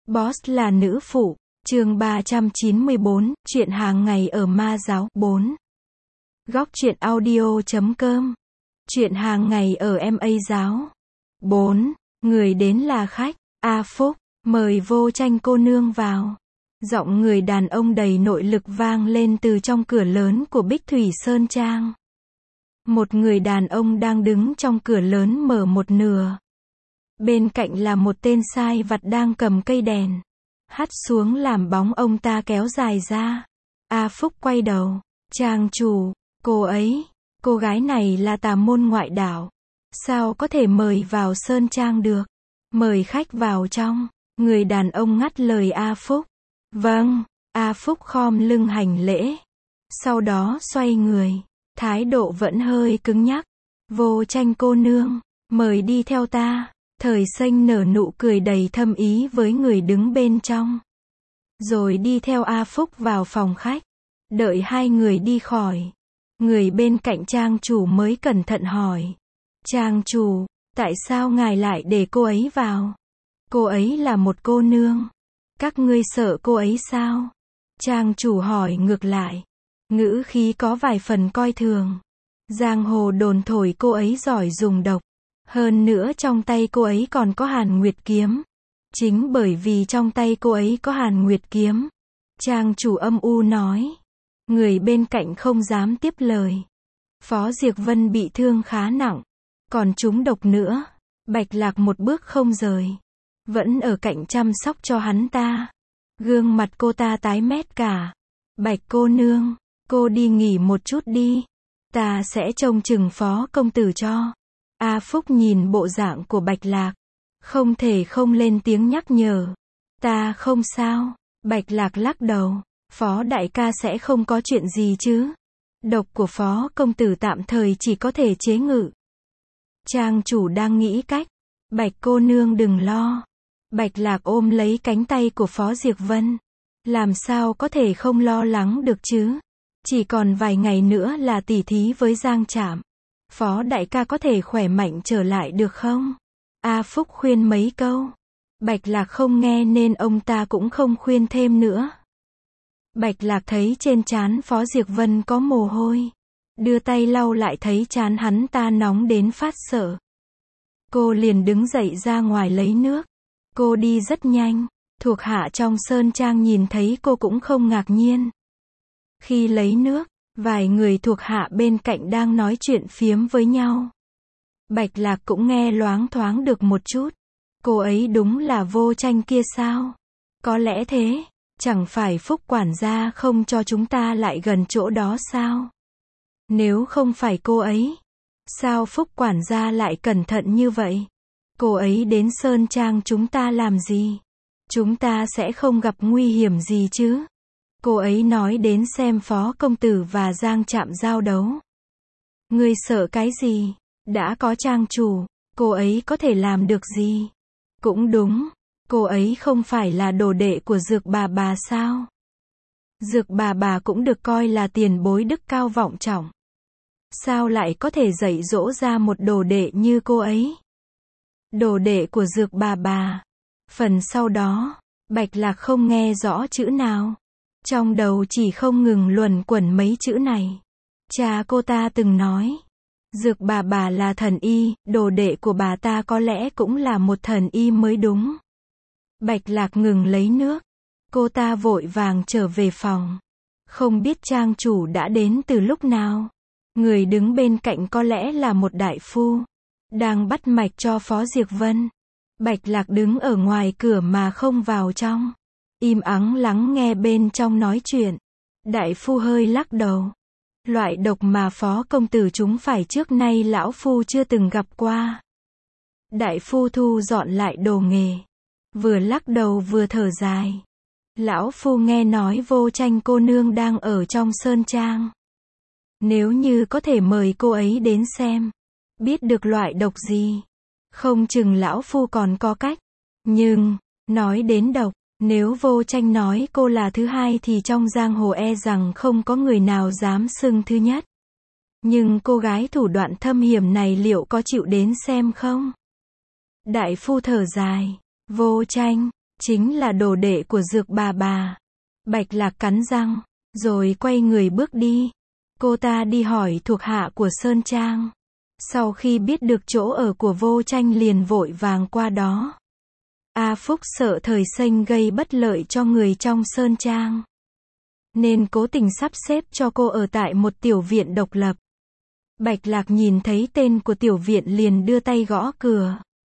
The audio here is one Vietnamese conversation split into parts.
Boss là nữ phụ, chương 394, chuyện hàng ngày ở Ma Giáo, 4. Góc truyện audio.com. Chuyện hàng ngày ở MA Giáo. 4. Người đến là khách. A Phúc, mời Vô Tranh cô nương vào. Giọng người đàn ông đầy nội lực vang lên từ trong cửa lớn của Bích Thủy Sơn Trang. Một người đàn ông đang đứng trong cửa lớn mở một nửa. Bên cạnh là một tên sai vặt đang cầm cây đèn. Hắt xuống làm bóng ông ta kéo dài ra. A Phúc quay đầu. Trang chủ, cô ấy, cô gái này là tà môn ngoại đạo. Sao có thể mời vào Sơn Trang được? Mời khách vào trong. Người đàn ông ngắt lời A Phúc. Vâng, A Phúc khom lưng hành lễ. Sau đó xoay người. Thái độ vẫn hơi cứng nhắc. Vô Tranh cô nương, mời đi theo ta. Thời Xanh nở nụ cười đầy thâm ý với người đứng bên trong. Rồi đi theo A Phúc vào phòng khách. Đợi hai người đi khỏi. Người bên cạnh trang chủ mới cẩn thận hỏi. Trang chủ, tại sao ngài lại để cô ấy vào? Cô ấy là một cô nương. Các ngươi sợ cô ấy sao? Trang chủ hỏi ngược lại. Ngữ khí có vài phần coi thường. Giang hồ đồn thổi cô ấy giỏi dùng độc. Hơn nữa trong tay cô ấy còn có Hàn Nguyệt kiếm. Chính bởi vì trong tay cô ấy có Hàn Nguyệt kiếm. Trang chủ âm u nói. Người bên cạnh không dám tiếp lời. Phó Diệc Vân bị thương khá nặng. Còn trúng độc nữa. Bạch Lạc một bước không rời. Vẫn ở cạnh chăm sóc cho hắn ta. Gương mặt cô ta tái mét cả. Bạch cô nương, cô đi nghỉ một chút đi. Ta sẽ trông chừng Phó công tử cho. A Phúc nhìn bộ dạng của Bạch Lạc. Không thể không lên tiếng nhắc nhở. Ta không sao. Bạch Lạc lắc đầu. Phó đại ca sẽ không có chuyện gì chứ. Độc của Phó công tử tạm thời chỉ có thể chế ngự. Trang chủ đang nghĩ cách. Bạch cô nương đừng lo. Bạch Lạc ôm lấy cánh tay của Phó Diệc Vân. Làm sao có thể không lo lắng được chứ. Chỉ còn vài ngày nữa là tỉ thí với Giang Trạm. Phó đại ca có thể khỏe mạnh trở lại được không? A Phúc khuyên mấy câu. Bạch Lạc không nghe nên ông ta cũng không khuyên thêm nữa. Bạch Lạc thấy trên trán Phó Diệc Vân có mồ hôi. Đưa tay lau lại thấy trán hắn ta nóng đến phát sợ. Cô liền đứng dậy ra ngoài lấy nước. Cô đi rất nhanh. Thuộc hạ trong Sơn Trang nhìn thấy cô cũng không ngạc nhiên. Khi lấy nước, vài người thuộc hạ bên cạnh đang nói chuyện phiếm với nhau. Bạch Lạc cũng nghe loáng thoáng được một chút. Cô ấy đúng là Vô Tranh kia sao? Có lẽ thế. Chẳng phải Phúc quản gia không cho chúng ta lại gần chỗ đó sao? Nếu không phải cô ấy, sao Phúc quản gia lại cẩn thận như vậy? Cô ấy đến Sơn Trang chúng ta làm gì? Chúng ta sẽ không gặp nguy hiểm gì chứ? Cô ấy nói đến xem Phó công tử và Giang Trạm giao đấu. Ngươi sợ cái gì? Đã có trang chủ, cô ấy có thể làm được gì? Cũng đúng, cô ấy không phải là đồ đệ của Dược bà sao? Dược bà cũng được coi là tiền bối đức cao vọng trọng. Sao lại có thể dạy dỗ ra một đồ đệ như cô ấy? Đồ đệ của Dược bà. Phần sau đó, Bạch Lạc không nghe rõ chữ nào. Trong đầu chỉ không ngừng luẩn quẩn mấy chữ này. Cha cô ta từng nói. Dược bà là thần y, đồ đệ của bà ta có lẽ cũng là một thần y mới đúng. Bạch Lạc ngừng lấy nước. Cô ta vội vàng trở về phòng. Không biết trang chủ đã đến từ lúc nào. Người đứng bên cạnh có lẽ là một đại phu. Đang bắt mạch cho Phó Diệc Vân. Bạch Lạc đứng ở ngoài cửa mà không vào trong. Im ắng lắng nghe bên trong nói chuyện. Đại phu hơi lắc đầu. Loại độc mà Phó công tử chúng phải trước nay lão phu chưa từng gặp qua. Đại phu thu dọn lại đồ nghề. Vừa lắc đầu vừa thở dài. Lão phu nghe nói Vô Tranh cô nương đang ở trong Sơn Trang. Nếu như có thể mời cô ấy đến xem. Biết được loại độc gì. Không chừng lão phu còn có cách. Nhưng, nói đến độc. Nếu Vô Tranh nói cô là thứ hai thì trong giang hồ e rằng không có người nào dám xưng thứ nhất. Nhưng cô gái thủ đoạn thâm hiểm này liệu có chịu đến xem không? Đại phu thở dài. Vô Tranh, chính là đồ đệ của Dược bà. Bạch Lạc cắn răng, rồi quay người bước đi. Cô ta đi hỏi thuộc hạ của Sơn Trang. Sau khi biết được chỗ ở của Vô Tranh liền vội vàng qua đó. A Phúc sợ Thời Xanh gây bất lợi cho người trong Sơn Trang, nên cố tình sắp xếp cho cô ở tại một tiểu viện độc lập. Bạch Lạc nhìn thấy tên của tiểu viện liền đưa tay gõ cửa.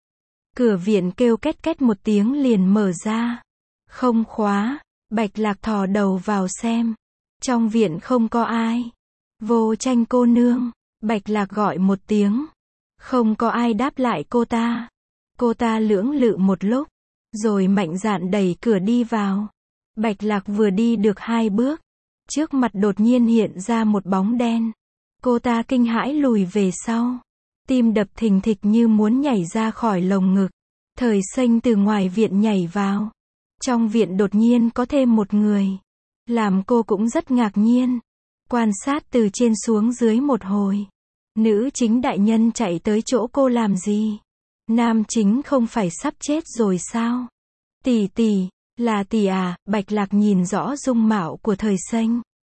Cửa viện kêu két két một tiếng liền mở ra. Không khóa. Bạch Lạc thò đầu vào xem. Trong viện không có ai. Vô Tranh cô nương. Bạch Lạc gọi một tiếng. Không có ai đáp lại cô ta. Cô ta lưỡng lự một lúc, rồi mạnh dạn đẩy cửa đi vào. Bạch Lạc vừa đi được 2 bước, trước mặt đột nhiên hiện ra một bóng đen. Cô ta kinh hãi lùi về sau. Tim đập thình thịch như muốn nhảy ra khỏi lồng ngực. Thời Xanh từ ngoài viện nhảy vào. Trong viện đột nhiên có thêm một người. Làm cô cũng rất ngạc nhiên. Quan sát từ trên xuống dưới một hồi. Nữ chính đại nhân chạy tới chỗ cô làm gì? Nam chính không phải sắp chết rồi sao? Tỷ tỷ, là tỷ à? Bạch Lạc nhìn rõ dung mạo của Thời Xanh.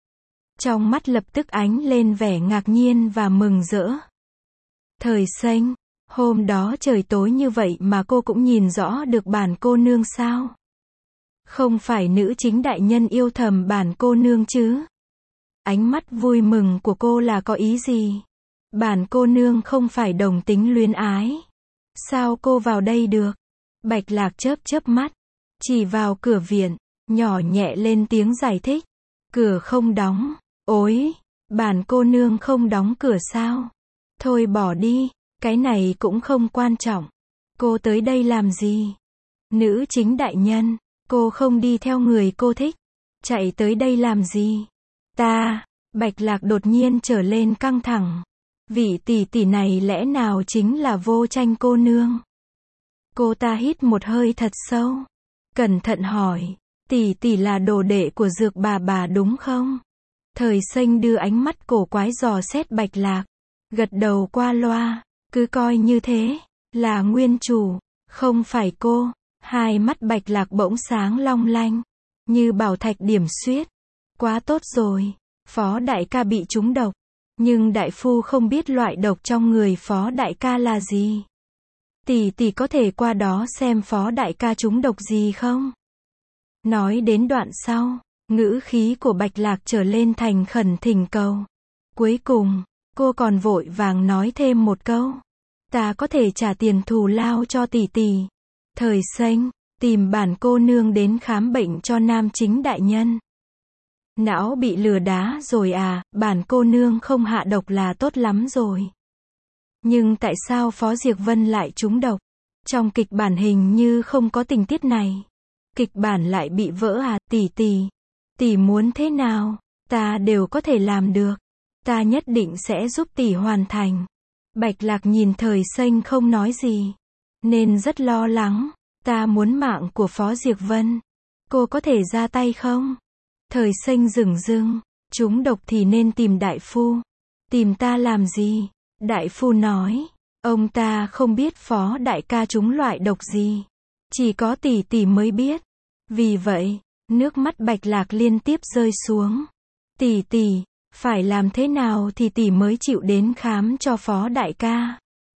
Trong mắt lập tức ánh lên vẻ ngạc nhiên và mừng rỡ. Thời Xanh, hôm đó trời tối như vậy mà cô cũng nhìn rõ được bản cô nương sao? Không phải nữ chính đại nhân yêu thầm bản cô nương chứ? Ánh mắt vui mừng của cô là có ý gì? Bản cô nương không phải đồng tính luyến ái. Sao cô vào đây được? Bạch Lạc chớp mắt, chỉ vào cửa viện, nhỏ nhẹ lên tiếng giải thích. Cửa không đóng. Ôi, bản cô nương không đóng cửa sao? Thôi bỏ đi, cái này cũng không quan trọng. Cô tới đây làm gì? Nữ chính đại nhân, cô không đi theo người cô thích. Chạy tới đây làm gì? Bạch Lạc đột nhiên trở lên căng thẳng. Vị tỷ tỷ này lẽ nào chính là Vô Tranh cô nương? Cô ta hít một hơi thật sâu. Cẩn thận hỏi, tỷ tỷ là đồ đệ của Dược bà đúng không? Thời Xanh đưa ánh mắt cổ quái dò xét Bạch Lạc. Gật đầu qua loa, cứ coi như thế, là nguyên chủ, không phải cô. Hai mắt Bạch Lạc bỗng sáng long lanh, như bảo thạch điểm xuyết. Quá tốt rồi, Phó đại ca bị trúng độc. Nhưng đại phu không biết loại độc trong người Phó đại ca là gì. Tỷ tỷ có thể qua đó xem Phó đại ca trúng độc gì không? Nói đến đoạn sau, ngữ khí của Bạch Lạc trở lên thành khẩn thỉnh cầu. Cuối cùng, cô còn vội vàng nói thêm một câu. Ta có thể trả tiền thù lao cho tỷ tỷ. Thời Xanh, tìm bản cô nương đến khám bệnh cho nam chính đại nhân. Não bị lừa đá rồi à? Bản cô nương không hạ độc là tốt lắm rồi. Nhưng tại sao Phó Diệc Vân lại trúng độc? Trong kịch bản hình như không có tình tiết này. Kịch bản lại bị vỡ à? Tỷ muốn thế nào? Ta đều có thể làm được. Ta nhất định sẽ giúp tỷ hoàn thành. Bạch Lạc nhìn Thời Xanh không nói gì, nên rất lo lắng. Ta muốn mạng của Phó Diệc Vân. Cô có thể ra tay không? Thời Xanh dửng dưng. Trúng độc thì nên tìm đại phu. Tìm ta làm gì? Đại phu nói, ông ta không biết Phó đại ca trúng loại độc gì. Chỉ có tỷ tỷ mới biết. Vì vậy, nước mắt Bạch Lạc liên tiếp rơi xuống. Tỷ, phải làm thế nào thì tỷ mới chịu đến khám cho Phó đại ca?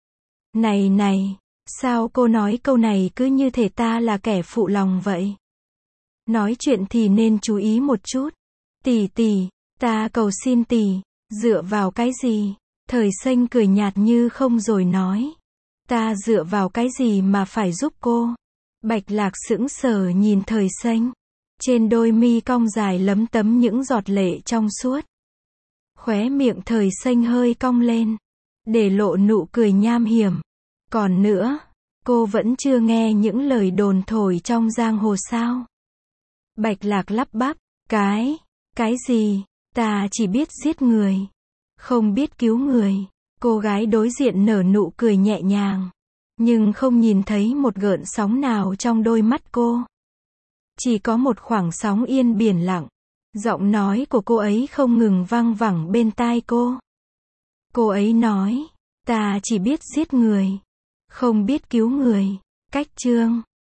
Này, sao cô nói câu này cứ như thể ta là kẻ phụ lòng vậy? Nói chuyện thì nên chú ý một chút. Tỷ, ta cầu xin tỷ, dựa vào cái gì? Thời Xanh cười nhạt như không rồi nói. Ta dựa vào cái gì mà phải giúp cô? Bạch Lạc sững sờ nhìn Thời Xanh. Trên đôi mi cong dài lấm tấm những giọt lệ trong suốt. Khóe miệng Thời Xanh hơi cong lên, để lộ nụ cười nham hiểm. Còn nữa, cô vẫn chưa nghe những lời đồn thổi trong giang hồ sao? Bạch Lạc lắp bắp, cái gì? Ta chỉ biết giết người, không biết cứu người. Cô gái đối diện nở nụ cười nhẹ nhàng, nhưng không nhìn thấy một gợn sóng nào trong đôi mắt cô. Chỉ có một khoảng sóng yên biển lặng. Giọng nói của cô ấy không ngừng vang vẳng bên tai cô. Cô ấy nói, ta chỉ biết giết người, không biết cứu người. Cách chương